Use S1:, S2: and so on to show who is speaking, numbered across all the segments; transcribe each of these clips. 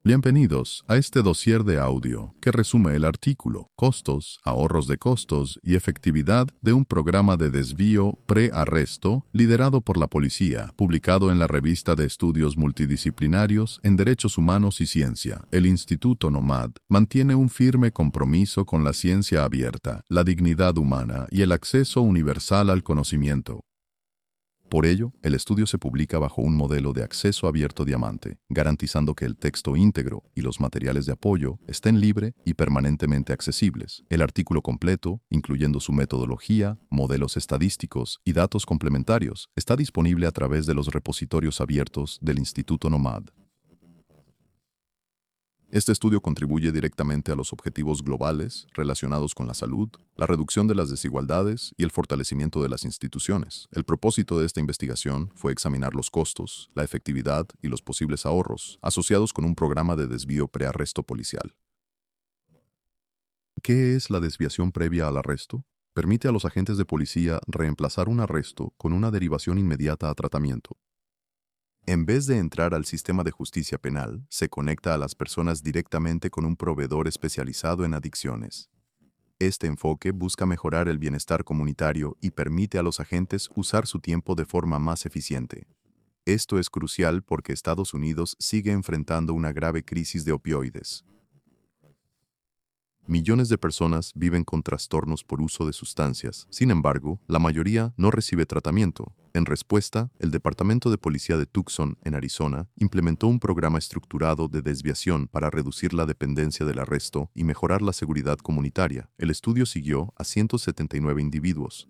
S1: Bienvenidos a este dossier de audio que resume el artículo Costos, ahorros de costos y efectividad de un programa de desvío pre-arresto liderado por la policía, publicado en la revista de estudios multidisciplinarios en derechos humanos y ciencia. El Instituto Nomad mantiene un firme compromiso con la ciencia abierta, la dignidad humana y el acceso universal al conocimiento. Por ello, el estudio se publica bajo un modelo de acceso abierto diamante, garantizando que el texto íntegro y los materiales de apoyo estén libre y permanentemente accesibles. El artículo completo, incluyendo su metodología, modelos estadísticos y datos complementarios, está disponible a través de los repositorios abiertos del Instituto Nomad. Este estudio contribuye directamente a los objetivos globales relacionados con la salud, la reducción de las desigualdades y el fortalecimiento de las instituciones. El propósito de esta investigación fue examinar los costos, la efectividad y los posibles ahorros asociados con un programa de desvío prearresto policial. ¿Qué es la desviación previa al arresto? Permite a los agentes de policía reemplazar un arresto con una derivación inmediata a tratamiento. En vez de entrar al sistema de justicia penal, se conecta a las personas directamente con un proveedor especializado en adicciones. Este enfoque busca mejorar el bienestar comunitario y permite a los agentes usar su tiempo de forma más eficiente. Esto es crucial porque Estados Unidos sigue enfrentando una grave crisis de opioides. Millones de personas viven con trastornos por uso de sustancias. Sin embargo, la mayoría no recibe tratamiento. En respuesta, el Departamento de Policía de Tucson, en Arizona, implementó un programa estructurado de desviación para reducir la dependencia del arresto y mejorar la seguridad comunitaria. El estudio siguió a 179 individuos.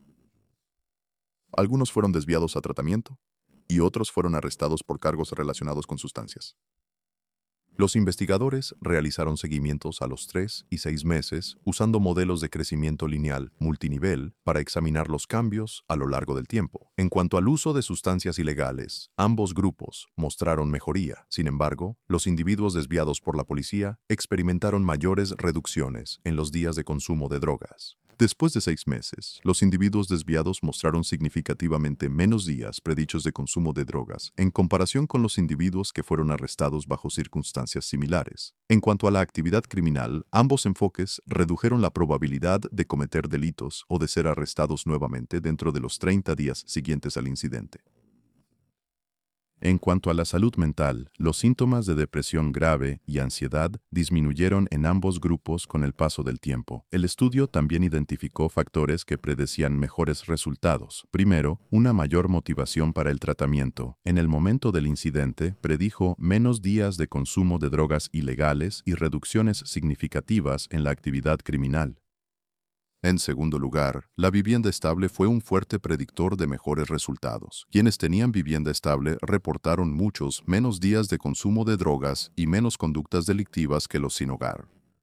S1: Algunos fueron desviados a tratamiento y otros fueron arrestados por cargos relacionados con sustancias. Los investigadores realizaron seguimientos a los 3 y 6 meses usando modelos de crecimiento lineal multinivel para examinar los cambios a lo largo del tiempo. En cuanto al uso de sustancias ilegales, ambos grupos mostraron mejoría. Sin embargo, los individuos desviados por la policía experimentaron mayores reducciones en los días de consumo de drogas. Después de 6 meses, los individuos desviados mostraron significativamente menos días predichos de consumo de drogas en comparación con los individuos que fueron arrestados bajo circunstancias similares. En cuanto a la actividad criminal, ambos enfoques redujeron la probabilidad de cometer delitos o de ser arrestados nuevamente dentro de los 30 días siguientes al incidente. En cuanto a la salud mental, los síntomas de depresión grave y ansiedad disminuyeron en ambos grupos con el paso del tiempo. El estudio también identificó factores que predecían mejores resultados. Primero, una mayor motivación para el tratamiento. En el momento del incidente, predijo menos días de consumo de drogas ilegales y reducciones significativas en la actividad criminal. En segundo lugar, la vivienda estable fue un fuerte predictor de mejores resultados. Quienes tenían vivienda estable reportaron muchos menos días de consumo de drogas y menos conductas delictivas que los sin hogar.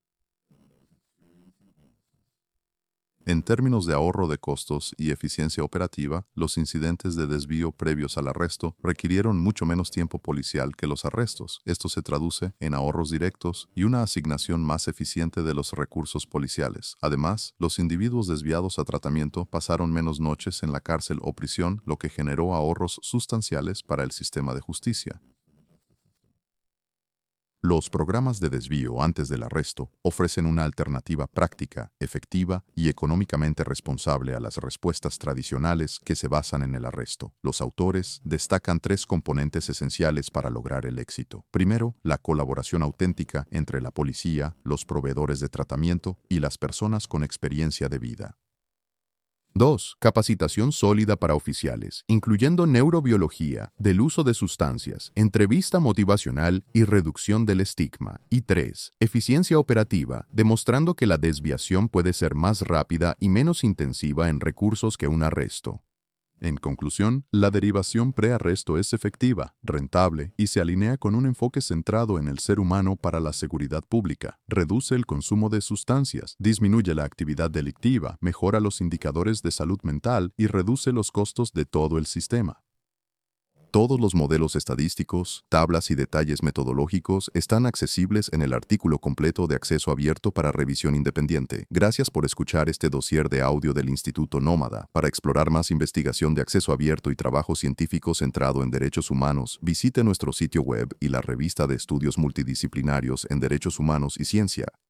S1: En términos de ahorro de costos y eficiencia operativa, los incidentes de desvío previos al arresto requirieron mucho menos tiempo policial que los arrestos. Esto se traduce en ahorros directos y una asignación más eficiente de los recursos policiales. Además, los individuos desviados a tratamiento pasaron menos noches en la cárcel o prisión, lo que generó ahorros sustanciales para el sistema de justicia. Los programas de desvío antes del arresto ofrecen una alternativa práctica, efectiva y económicamente responsable a las respuestas tradicionales que se basan en el arresto. Los autores destacan 3 componentes esenciales para lograr el éxito. Primero, la colaboración auténtica entre la policía, los proveedores de tratamiento y las personas con experiencia de vida. 2. Capacitación sólida para oficiales, incluyendo neurobiología, del uso de sustancias, entrevista motivacional y reducción del estigma. Y 3. Eficiencia operativa, demostrando que la desviación puede ser más rápida y menos intensiva en recursos que un arresto. En conclusión, la derivación prearresto es efectiva, rentable y se alinea con un enfoque centrado en el ser humano para la seguridad pública. Reduce el consumo de sustancias, disminuye la actividad delictiva, mejora los indicadores de salud mental y reduce los costos de todo el sistema. Todos los modelos estadísticos, tablas y detalles metodológicos están accesibles en el artículo completo de acceso abierto para revisión independiente. Gracias por escuchar este dossier de audio del Instituto Nómada. Para explorar más investigación de acceso abierto y trabajo científico centrado en derechos humanos, visite nuestro sitio web y la revista de estudios multidisciplinarios en derechos humanos y ciencia.